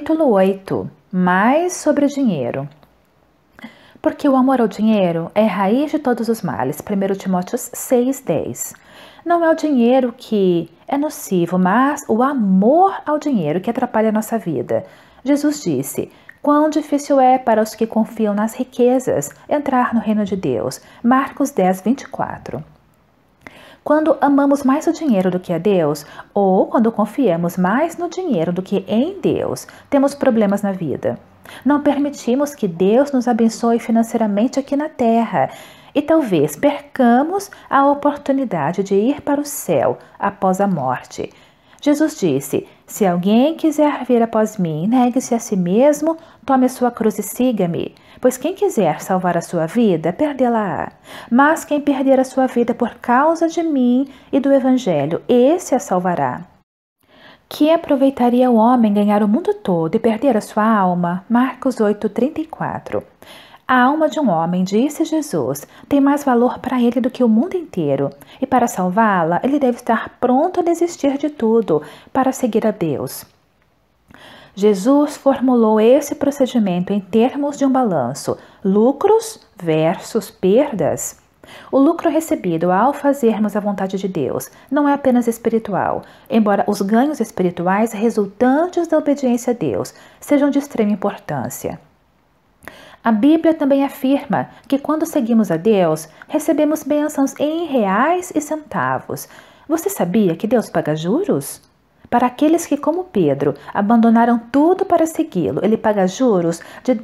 Capítulo 8. Mais sobre dinheiro. Porque o amor ao dinheiro é a raiz de todos os males. 1 Timóteo 6,10. Não é o dinheiro que é nocivo, mas o amor ao dinheiro que atrapalha a nossa vida. Jesus disse: quão difícil é para os que confiam nas riquezas entrar no reino de Deus. Marcos 10:24. Quando amamos mais o dinheiro do que a Deus, ou quando confiamos mais no dinheiro do que em Deus, temos problemas na vida. Não permitimos que Deus nos abençoe financeiramente aqui na terra e talvez percamos a oportunidade de ir para o céu após a morte. Jesus disse: se alguém quiser vir após mim, negue-se a si mesmo, tome a sua cruz e siga-me. Pois quem quiser salvar a sua vida, perdê-la-á. Mas quem perder a sua vida por causa de mim e do Evangelho, esse a salvará. Que aproveitaria o homem ganhar o mundo todo e perder a sua alma? Marcos 8:34. A alma de um homem, disse Jesus, tem mais valor para ele do que o mundo inteiro, e para salvá-la, ele deve estar pronto a desistir de tudo para seguir a Deus. Jesus formulou esse procedimento em termos de um balanço, lucros versus perdas. O lucro recebido ao fazermos a vontade de Deus não é apenas espiritual, embora os ganhos espirituais resultantes da obediência a Deus sejam de extrema importância. A Bíblia também afirma que quando seguimos a Deus, recebemos bênçãos em reais e centavos. Você sabia que Deus paga juros? Para aqueles que, como Pedro, abandonaram tudo para segui-lo, ele paga juros de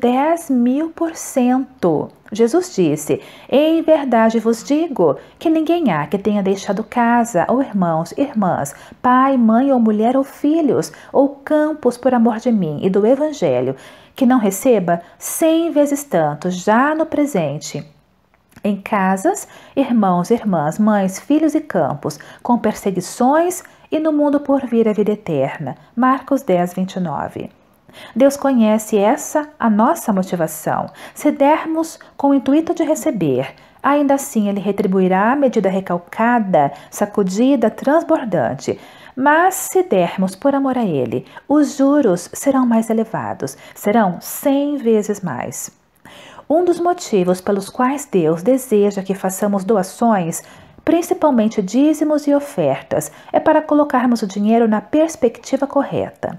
10.000%. Jesus disse: em verdade vos digo que ninguém há que tenha deixado casa, ou irmãos, irmãs, pai, mãe, ou mulher, ou filhos, ou campos por amor de mim e do Evangelho, que não receba 100 vezes tanto já no presente, em casas, irmãos, irmãs, mães, filhos e campos, com perseguições e no mundo por vir a vida eterna. Marcos 10:29. Deus conhece a nossa motivação. Se dermos com o intuito de receber, ainda assim Ele retribuirá a medida recalcada, sacudida, transbordante. Mas se dermos por amor a Ele, os juros serão mais elevados, serão 100 vezes mais. Um dos motivos pelos quais Deus deseja que façamos doações, principalmente dízimos e ofertas, é para colocarmos o dinheiro na perspectiva correta.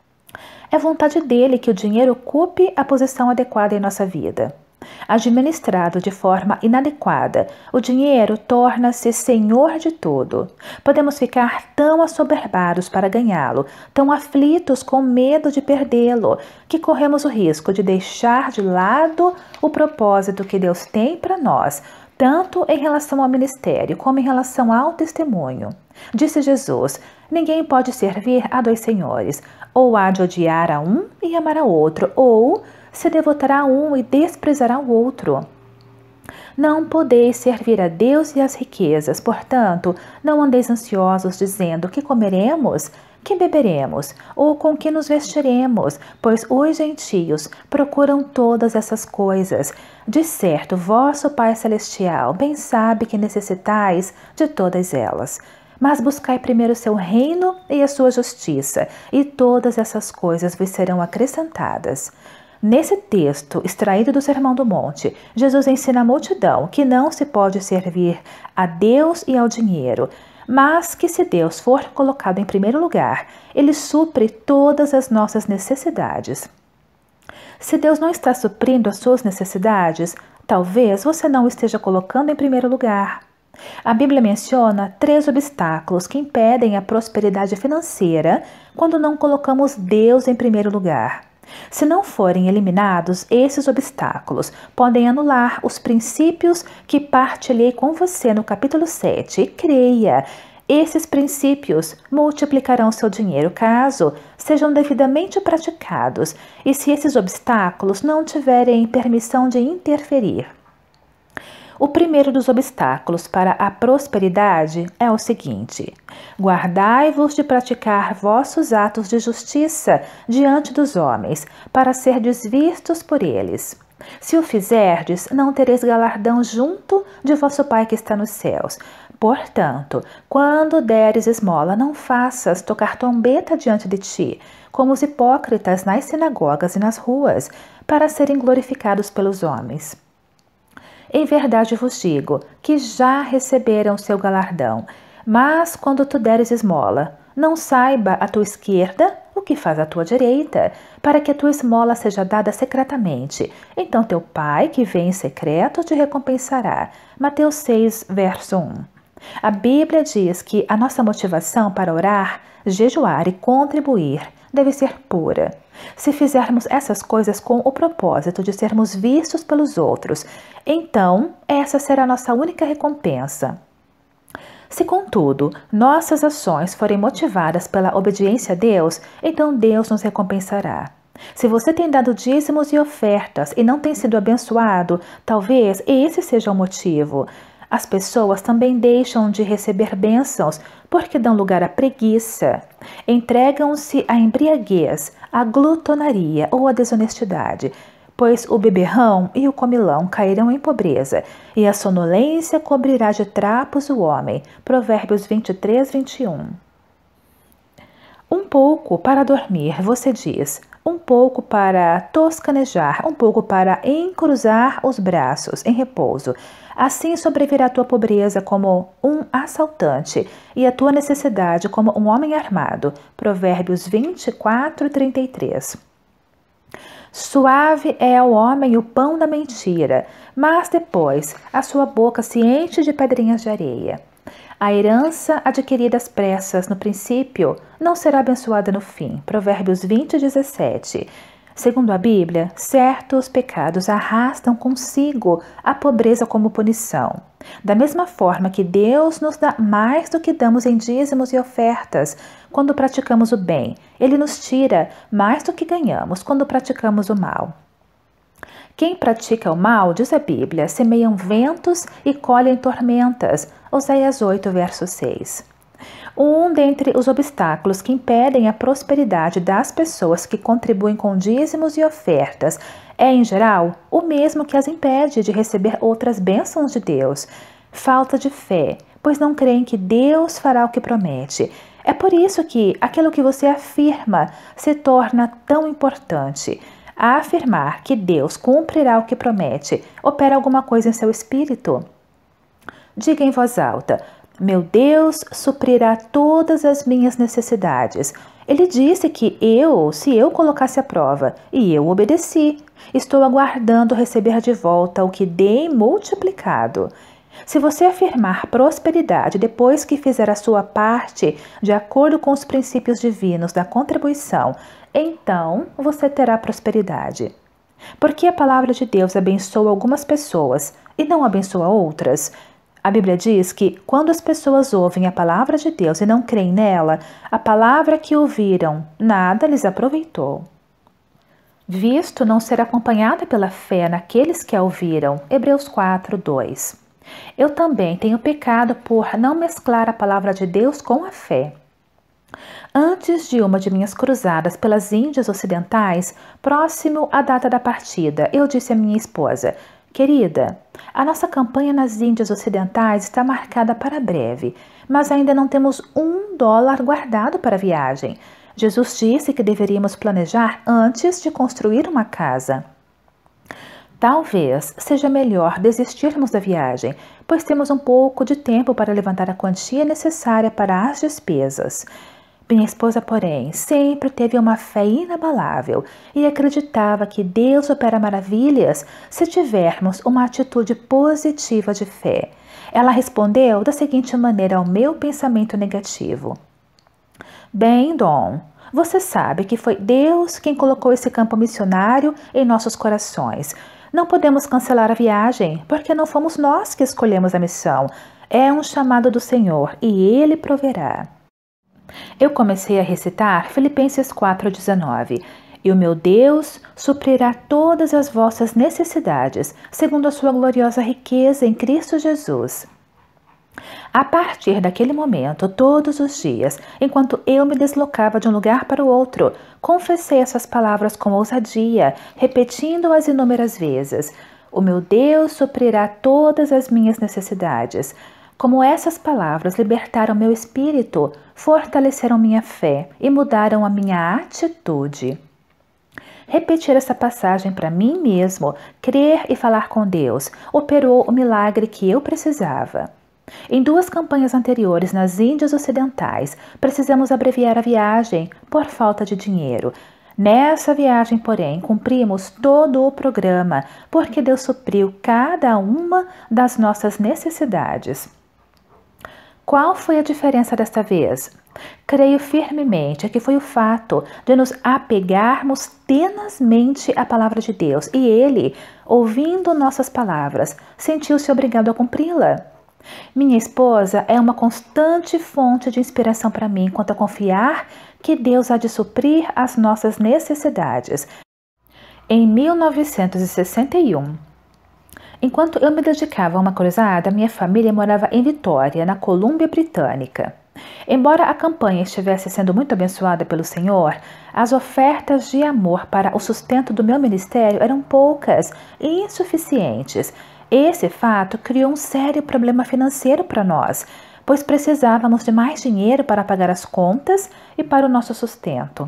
É vontade dele que o dinheiro ocupe a posição adequada em nossa vida. Administrado de forma inadequada, o dinheiro torna-se senhor de tudo. Podemos ficar tão assoberbados para ganhá-lo, tão aflitos com medo de perdê-lo, que corremos o risco de deixar de lado o propósito que Deus tem para nós, tanto em relação ao ministério como em relação ao testemunho. Disse Jesus: ninguém pode servir a dois senhores, ou há de odiar a um e amar a outro, ou se devotará a um e desprezará o outro. Não podeis servir a Deus e às riquezas, portanto, não andeis ansiosos dizendo: que comeremos, que beberemos, ou com que nos vestiremos, pois os gentios procuram todas essas coisas. De certo, vosso Pai Celestial bem sabe que necessitais de todas elas. Mas buscai primeiro o seu reino e a sua justiça, e todas essas coisas vos serão acrescentadas. Nesse texto, extraído do Sermão do Monte, Jesus ensina a multidão que não se pode servir a Deus e ao dinheiro, mas que se Deus for colocado em primeiro lugar, Ele supre todas as nossas necessidades. Se Deus não está suprindo as suas necessidades, talvez você não o esteja colocando em primeiro lugar. A Bíblia menciona 3 obstáculos que impedem a prosperidade financeira quando não colocamos Deus em primeiro lugar. Se não forem eliminados, esses obstáculos podem anular os princípios que partilhei com você no capítulo 7. E creia, esses princípios multiplicarão seu dinheiro caso sejam devidamente praticados e se esses obstáculos não tiverem permissão de interferir. O primeiro dos obstáculos para a prosperidade é o seguinte: guardai-vos de praticar vossos atos de justiça diante dos homens, para serdes vistos por eles. Se o fizerdes, não tereis galardão junto de vosso Pai que está nos céus. Portanto, quando deres esmola, não faças tocar trombeta diante de ti, como os hipócritas nas sinagogas e nas ruas, para serem glorificados pelos homens. Em verdade vos digo que já receberam seu galardão. Mas quando tu deres esmola, não saiba a tua esquerda o que faz a tua direita, para que a tua esmola seja dada secretamente. Então teu pai, que vem em secreto, te recompensará. Mateus 6, verso 1. A Bíblia diz que a nossa motivação para orar, jejuar e contribuir deve ser pura. Se fizermos essas coisas com o propósito de sermos vistos pelos outros, então essa será a nossa única recompensa. Se, contudo, nossas ações forem motivadas pela obediência a Deus, então Deus nos recompensará. Se você tem dado dízimos e ofertas e não tem sido abençoado, talvez esse seja o motivo. As pessoas também deixam de receber bênçãos porque dão lugar à preguiça. Entregam-se à embriaguez, à glutonaria ou à desonestidade, pois o beberrão e o comilão cairão em pobreza, e a sonolência cobrirá de trapos o homem. Provérbios 23, 21. Um pouco para dormir, você diz, um pouco para toscanejar, um pouco para encruzar os braços em repouso. Assim sobrevirá a tua pobreza como um assaltante e a tua necessidade como um homem armado. Provérbios 24, 33. Suave é ao homem o pão da mentira, mas depois a sua boca se enche de pedrinhas de areia. A herança adquirida às pressas no princípio não será abençoada no fim. Provérbios 20, 17. Segundo a Bíblia, certos pecados arrastam consigo a pobreza como punição. Da mesma forma que Deus nos dá mais do que damos em dízimos e ofertas quando praticamos o bem, Ele nos tira mais do que ganhamos quando praticamos o mal. Quem pratica o mal, diz a Bíblia, semeiam ventos e colhem tormentas. Oséias 8, verso 6. Um dentre os obstáculos que impedem a prosperidade das pessoas que contribuem com dízimos e ofertas é, em geral, o mesmo que as impede de receber outras bênçãos de Deus: falta de fé, pois não creem que Deus fará o que promete. É por isso que aquilo que você afirma se torna tão importante. A afirmar que Deus cumprirá o que promete, opera alguma coisa em seu espírito. Diga em voz alta: meu Deus suprirá todas as minhas necessidades. Ele disse que se eu colocasse à prova, e eu obedeci. Estou aguardando receber de volta o que dei multiplicado. Se você afirmar prosperidade depois que fizer a sua parte, de acordo com os princípios divinos da contribuição, então você terá prosperidade. Porque a palavra de Deus abençoa algumas pessoas e não abençoa outras? A Bíblia diz que quando as pessoas ouvem a palavra de Deus e não creem nela, a palavra que ouviram nada lhes aproveitou. Visto não ser acompanhada pela fé naqueles que a ouviram. Hebreus 4, 2. Eu também tenho pecado por não mesclar a palavra de Deus com a fé. Antes de uma de minhas cruzadas pelas Índias Ocidentais, próximo à data da partida, eu disse à minha esposa: querida, a nossa campanha nas Índias Ocidentais está marcada para breve, mas ainda não temos $1 guardado para a viagem. Jesus disse que deveríamos planejar antes de construir uma casa. Talvez seja melhor desistirmos da viagem, pois temos um pouco de tempo para levantar a quantia necessária para as despesas. Minha esposa, porém, sempre teve uma fé inabalável e acreditava que Deus opera maravilhas se tivermos uma atitude positiva de fé. Ela respondeu da seguinte maneira ao meu pensamento negativo: bem, Dom, você sabe que foi Deus quem colocou esse campo missionário em nossos corações. Não podemos cancelar a viagem, porque não fomos nós que escolhemos a missão. É um chamado do Senhor e Ele proverá. Eu comecei a recitar Filipenses 4,19. E o meu Deus suprirá todas as vossas necessidades, segundo a sua gloriosa riqueza em Cristo Jesus. A partir daquele momento, todos os dias, enquanto eu me deslocava de um lugar para o outro, confessei essas palavras com ousadia, repetindo-as inúmeras vezes. O meu Deus suprirá todas as minhas necessidades. Como essas palavras libertaram meu espírito, fortaleceram minha fé e mudaram a minha atitude. Repetir essa passagem para mim mesmo, crer e falar com Deus, operou o milagre que eu precisava. Em 2 campanhas anteriores nas Índias Ocidentais, precisamos abreviar a viagem por falta de dinheiro. Nessa viagem, porém, cumprimos todo o programa, porque Deus supriu cada uma das nossas necessidades. Qual foi a diferença desta vez? Creio firmemente que foi o fato de nos apegarmos tenazmente à palavra de Deus e Ele, ouvindo nossas palavras, sentiu-se obrigado a cumpri-la. Minha esposa é uma constante fonte de inspiração para mim quanto a confiar que Deus há de suprir as nossas necessidades. Em 1961, enquanto eu me dedicava a uma cruzada, minha família morava em Vitória, na Colômbia Britânica. Embora a campanha estivesse sendo muito abençoada pelo Senhor, as ofertas de amor para o sustento do meu ministério eram poucas e insuficientes. Esse fato criou um sério problema financeiro para nós, pois precisávamos de mais dinheiro para pagar as contas e para o nosso sustento.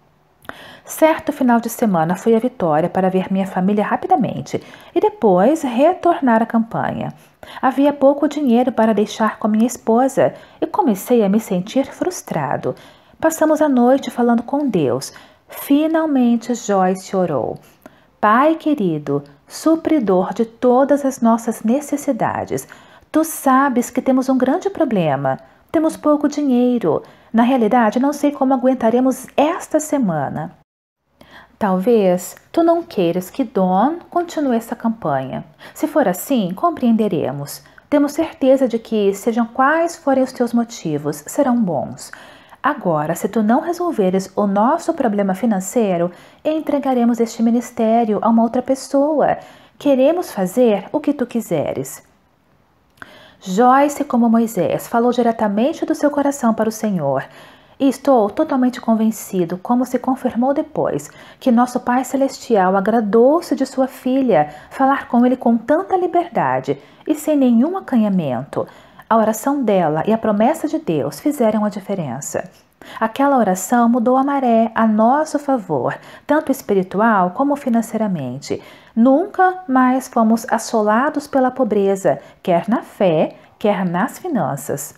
Certo final de semana fui a Vitória para ver minha família rapidamente e depois retornar à campanha. Havia pouco dinheiro para deixar com minha esposa e comecei a me sentir frustrado. Passamos a noite falando com Deus. Finalmente Joyce orou. Pai querido, supridor de todas as nossas necessidades, tu sabes que temos um grande problema. Temos pouco dinheiro. Na realidade, não sei como aguentaremos esta semana. Talvez tu não queiras que Don continue essa campanha. Se for assim, compreenderemos. Temos certeza de que, sejam quais forem os teus motivos, serão bons. Agora, se tu não resolveres o nosso problema financeiro, entregaremos este ministério a uma outra pessoa. Queremos fazer o que tu quiseres. Joyce, como Moisés, falou diretamente do seu coração para o Senhor. E estou totalmente convencido, como se confirmou depois, que nosso Pai Celestial agradou-se de sua filha falar com ele com tanta liberdade e sem nenhum acanhamento. A oração dela e a promessa de Deus fizeram a diferença. Aquela oração mudou a maré a nosso favor, tanto espiritual como financeiramente. Nunca mais fomos assolados pela pobreza, quer na fé, quer nas finanças.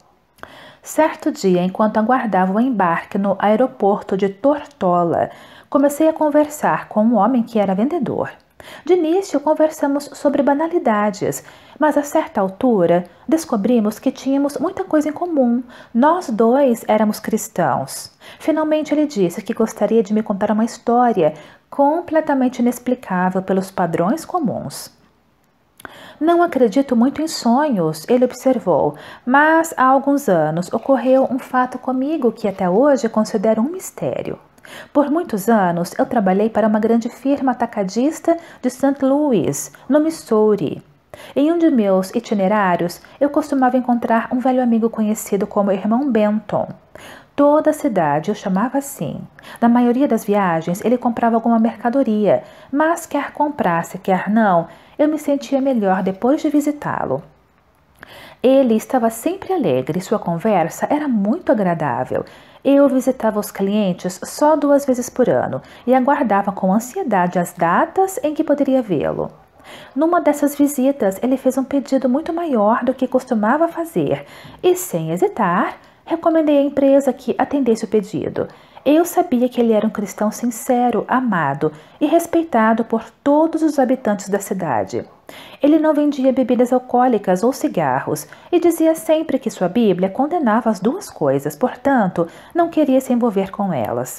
Certo dia, enquanto aguardava o embarque no aeroporto de Tortola, comecei a conversar com um homem que era vendedor. De início, conversamos sobre banalidades, mas a certa altura descobrimos que tínhamos muita coisa em comum. Nós dois éramos cristãos. Finalmente ele disse que gostaria de me contar uma história completamente inexplicável pelos padrões comuns. Não acredito muito em sonhos, ele observou, mas há alguns anos ocorreu um fato comigo que até hoje considero um mistério. Por muitos anos eu trabalhei para uma grande firma atacadista de St. Louis, no Missouri. Em um de meus itinerários, eu costumava encontrar um velho amigo conhecido como Irmão Benton. Toda a cidade o chamava assim. Na maioria das viagens, ele comprava alguma mercadoria, mas quer comprasse, quer não, eu me sentia melhor depois de visitá-lo. Ele estava sempre alegre e sua conversa era muito agradável. Eu visitava os clientes só 2 vezes por ano e aguardava com ansiedade as datas em que poderia vê-lo. Numa dessas visitas, ele fez um pedido muito maior do que costumava fazer e, sem hesitar, recomendei à empresa que atendesse o pedido. Eu sabia que ele era um cristão sincero, amado e respeitado por todos os habitantes da cidade. Ele não vendia bebidas alcoólicas ou cigarros e dizia sempre que sua Bíblia condenava as 2 coisas, portanto, não queria se envolver com elas.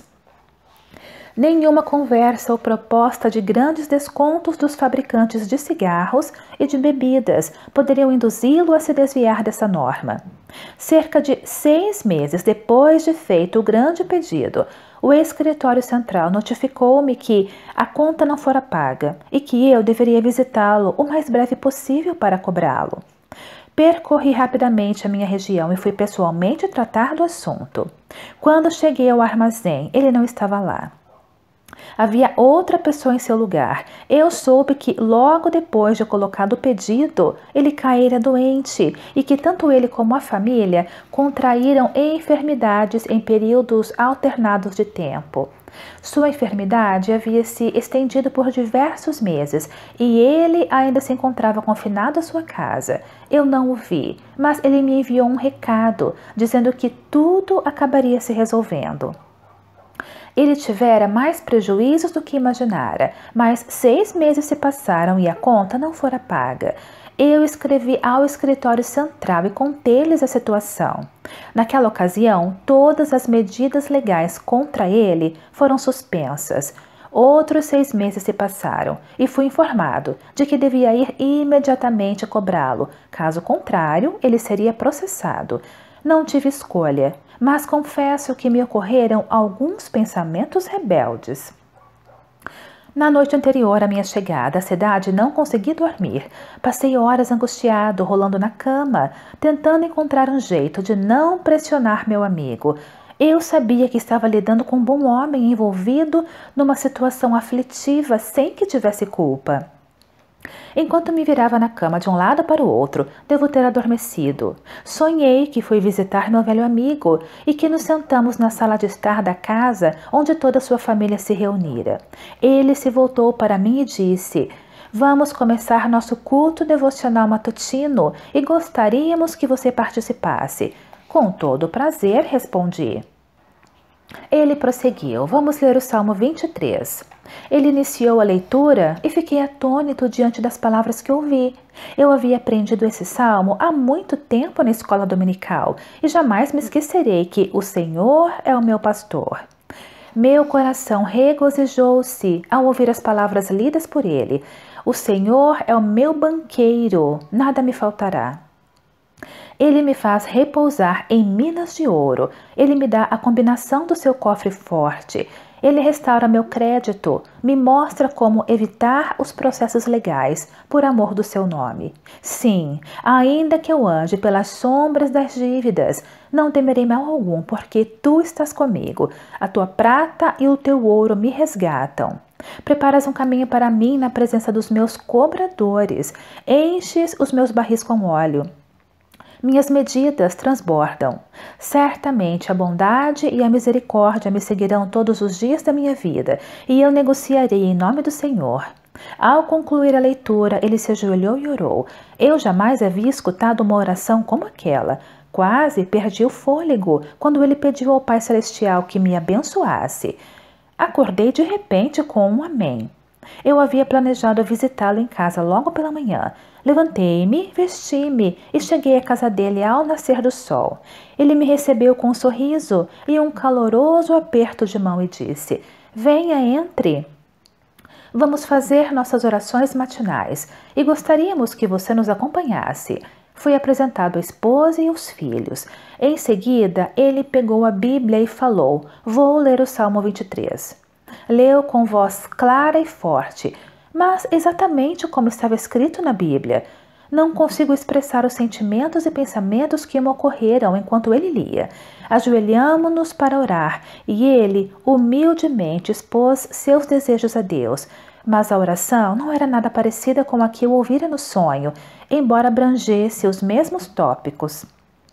Nenhuma conversa ou proposta de grandes descontos dos fabricantes de cigarros e de bebidas poderiam induzi-lo a se desviar dessa norma. Cerca de 6 meses depois de feito o grande pedido, o escritório central notificou-me que a conta não fora paga e que eu deveria visitá-lo o mais breve possível para cobrá-lo. Percorri rapidamente a minha região e fui pessoalmente tratar do assunto. Quando cheguei ao armazém, ele não estava lá. Havia outra pessoa em seu lugar. Eu soube que logo depois de colocado o pedido, ele caíra doente e que tanto ele como a família contraíram enfermidades em períodos alternados de tempo. Sua enfermidade havia se estendido por diversos meses e ele ainda se encontrava confinado à sua casa. Eu não o vi, mas ele me enviou um recado dizendo que tudo acabaria se resolvendo. Ele tivera mais prejuízos do que imaginara, mas 6 meses se passaram e a conta não fora paga. Eu escrevi ao escritório central e contei-lhes a situação. Naquela ocasião, todas as medidas legais contra ele foram suspensas. Outros 6 meses se passaram e fui informado de que devia ir imediatamente cobrá-lo. Caso contrário, ele seria processado. Não tive escolha, mas confesso que me ocorreram alguns pensamentos rebeldes. Na noite anterior à minha chegada à cidade, não consegui dormir. Passei horas angustiado, rolando na cama, tentando encontrar um jeito de não pressionar meu amigo. Eu sabia que estava lidando com um bom homem envolvido numa situação aflitiva sem que tivesse culpa. Enquanto me virava na cama de um lado para o outro, devo ter adormecido. Sonhei que fui visitar meu velho amigo e que nos sentamos na sala de estar da casa onde toda sua família se reunira. Ele se voltou para mim e disse: "Vamos começar nosso culto devocional matutino e gostaríamos que você participasse." "Com todo prazer", respondi. Ele prosseguiu: "Vamos ler o Salmo 23. Ele iniciou a leitura e fiquei atônito diante das palavras que ouvi. Eu havia aprendido esse salmo há muito tempo na escola dominical e jamais me esquecerei que o Senhor é o meu pastor. Meu coração regozijou-se ao ouvir as palavras lidas por ele. O Senhor é o meu banqueiro, nada me faltará. Ele me faz repousar em minas de ouro. Ele me dá a combinação do seu cofre forte. Ele restaura meu crédito, me mostra como evitar os processos legais por amor do seu nome. Sim, ainda que eu ande pelas sombras das dívidas, não temerei mal algum, porque tu estás comigo. A tua prata e o teu ouro me resgatam. Preparas um caminho para mim na presença dos meus cobradores. Enches os meus barris com óleo. Minhas medidas transbordam. Certamente a bondade e a misericórdia me seguirão todos os dias da minha vida, e eu negociarei em nome do Senhor. Ao concluir a leitura, ele se ajoelhou e orou. Eu jamais havia escutado uma oração como aquela. Quase perdi o fôlego quando ele pediu ao Pai Celestial que me abençoasse. Acordei de repente com um amém. Eu havia planejado visitá-lo em casa logo pela manhã. Levantei-me, vesti-me e cheguei à casa dele ao nascer do sol. Ele me recebeu com um sorriso e um caloroso aperto de mão e disse: "Venha, entre. Vamos fazer nossas orações matinais e gostaríamos que você nos acompanhasse." Fui apresentado à esposa e aos filhos. Em seguida, ele pegou a Bíblia e falou: "Vou ler o Salmo 23. Leu com voz clara e forte, mas exatamente como estava escrito na Bíblia. Não consigo expressar os sentimentos e pensamentos que me ocorreram enquanto ele lia. Ajoelhamo-nos para orar e ele humildemente expôs seus desejos a Deus. Mas a oração não era nada parecida com a que eu ouvira no sonho, embora abrangesse os mesmos tópicos.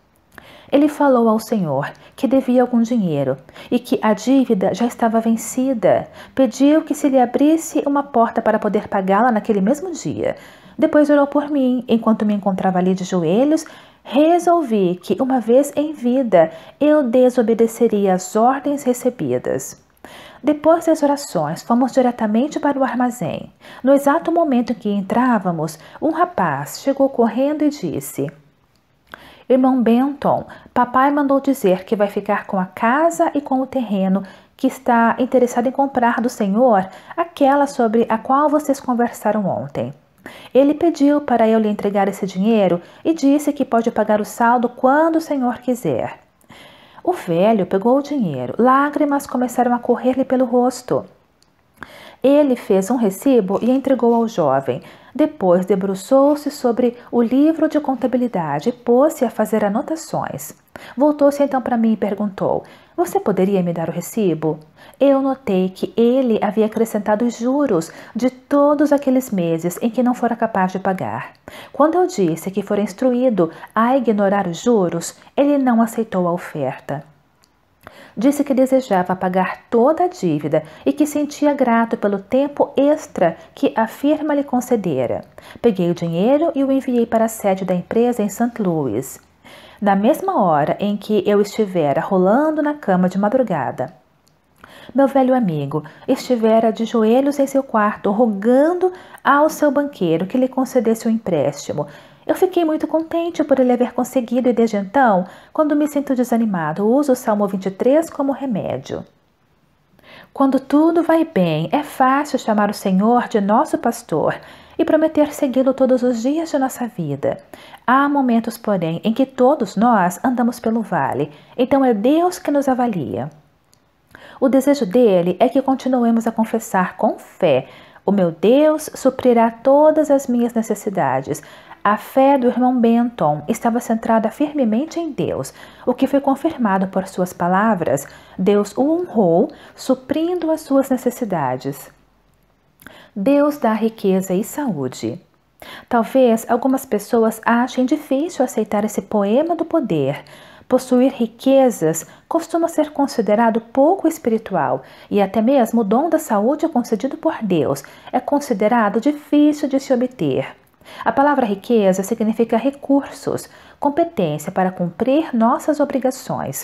Ele falou ao Senhor que devia algum dinheiro e que a dívida já estava vencida. Pediu que se lhe abrisse uma porta para poder pagá-la naquele mesmo dia. Depois orou por mim, enquanto me encontrava ali de joelhos. Resolvi que, uma vez em vida, eu desobedeceria às ordens recebidas. Depois das orações, fomos diretamente para o armazém. No exato momento em que entrávamos, um rapaz chegou correndo e disse: "Irmão Benton, papai mandou dizer que vai ficar com a casa e com o terreno que está interessado em comprar do senhor, aquela sobre a qual vocês conversaram ontem. Ele pediu para eu lhe entregar esse dinheiro e disse que pode pagar o saldo quando o senhor quiser." O velho pegou o dinheiro. Lágrimas começaram a correr-lhe pelo rosto. Ele fez um recibo e entregou ao jovem. Depois debruçou-se sobre o livro de contabilidade e pôs-se a fazer anotações. Voltou-se então para mim e perguntou: Você poderia me dar o recibo? Eu notei que ele havia acrescentado os juros de todos aqueles meses em que não fora capaz de pagar. Quando eu disse que fora instruído a ignorar os juros, ele não aceitou a oferta. Disse que desejava pagar toda a dívida e que sentia grato pelo tempo extra que a firma lhe concedera. Peguei o dinheiro e o enviei para a sede da empresa em St. Louis. Na mesma hora em que eu estivera rolando na cama de madrugada, meu velho amigo estivera de joelhos em seu quarto, rogando ao seu banqueiro que lhe concedesse um empréstimo. Eu fiquei muito contente por ele haver conseguido e desde então, quando me sinto desanimado, uso o Salmo 23 como remédio. Quando tudo vai bem, é fácil chamar o Senhor de nosso pastor e prometer segui-lo todos os dias de nossa vida. Há momentos, porém, em que todos nós andamos pelo vale, então é Deus que nos avalia. O desejo dele é que continuemos a confessar com fé: o meu Deus suprirá todas as minhas necessidades. A fé do irmão Benton estava centrada firmemente em Deus, o que foi confirmado por suas palavras. Deus o honrou, suprindo as suas necessidades. Deus dá riqueza e saúde. Talvez algumas pessoas achem difícil aceitar esse poema do poder. Possuir riquezas costuma ser considerado pouco espiritual e até mesmo o dom da saúde concedido por Deus é considerado difícil de se obter. A palavra riqueza significa recursos, competência para cumprir nossas obrigações.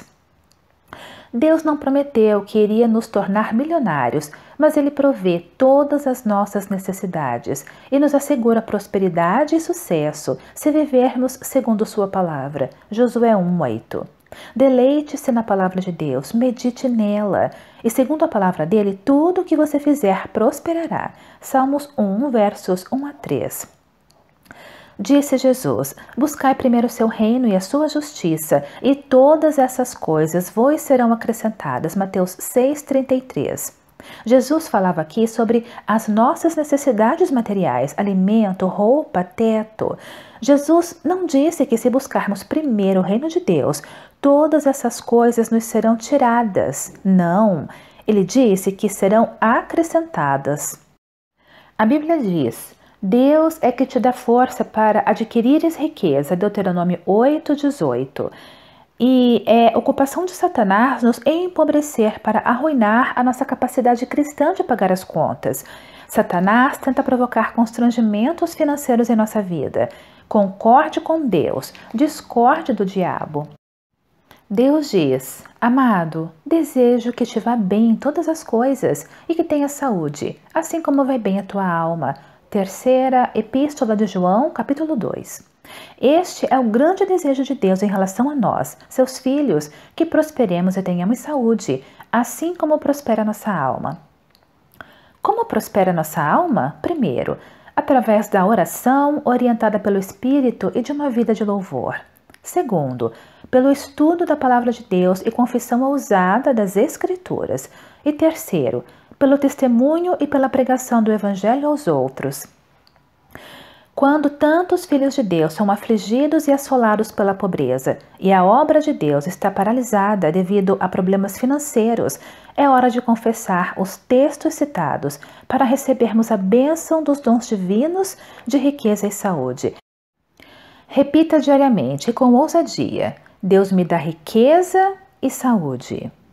Deus não prometeu que iria nos tornar milionários, mas Ele provê todas as nossas necessidades e nos assegura prosperidade e sucesso se vivermos segundo Sua palavra. Josué 1:8. Deleite-se na palavra de Deus, medite nela, e segundo a palavra dele, tudo o que você fizer prosperará. Salmos 1, versos 1 a 3. Disse Jesus: buscai primeiro o seu reino e a sua justiça, e todas essas coisas vos serão acrescentadas. Mateus 6,33. Jesus falava aqui sobre as nossas necessidades materiais, alimento, roupa, teto. Jesus não disse que se buscarmos primeiro o reino de Deus, todas essas coisas nos serão tiradas. Não, ele disse que serão acrescentadas. A Bíblia diz: Deus é que te dá força para adquirires riqueza, Deuteronômio 8:18. E é ocupação de Satanás nos empobrecer para arruinar a nossa capacidade cristã de pagar as contas. Satanás tenta provocar constrangimentos financeiros em nossa vida. Concorde com Deus, discorde do diabo. Deus diz: amado, desejo que te vá bem em todas as coisas e que tenha saúde, assim como vai bem a tua alma. Terceira Epístola de João, capítulo 2. Este é o grande desejo de Deus em relação a nós, seus filhos, que prosperemos e tenhamos saúde, assim como prospera nossa alma. Como prospera nossa alma? Primeiro, através da oração orientada pelo Espírito e de uma vida de louvor. Segundo, pelo estudo da Palavra de Deus e confissão ousada das Escrituras. E terceiro, pelo testemunho e pela pregação do Evangelho aos outros. Quando tantos filhos de Deus são afligidos e assolados pela pobreza, e a obra de Deus está paralisada devido a problemas financeiros, é hora de confessar os textos citados para recebermos a bênção dos dons divinos de riqueza e saúde. Repita diariamente e com ousadia: Deus me dá riqueza e saúde.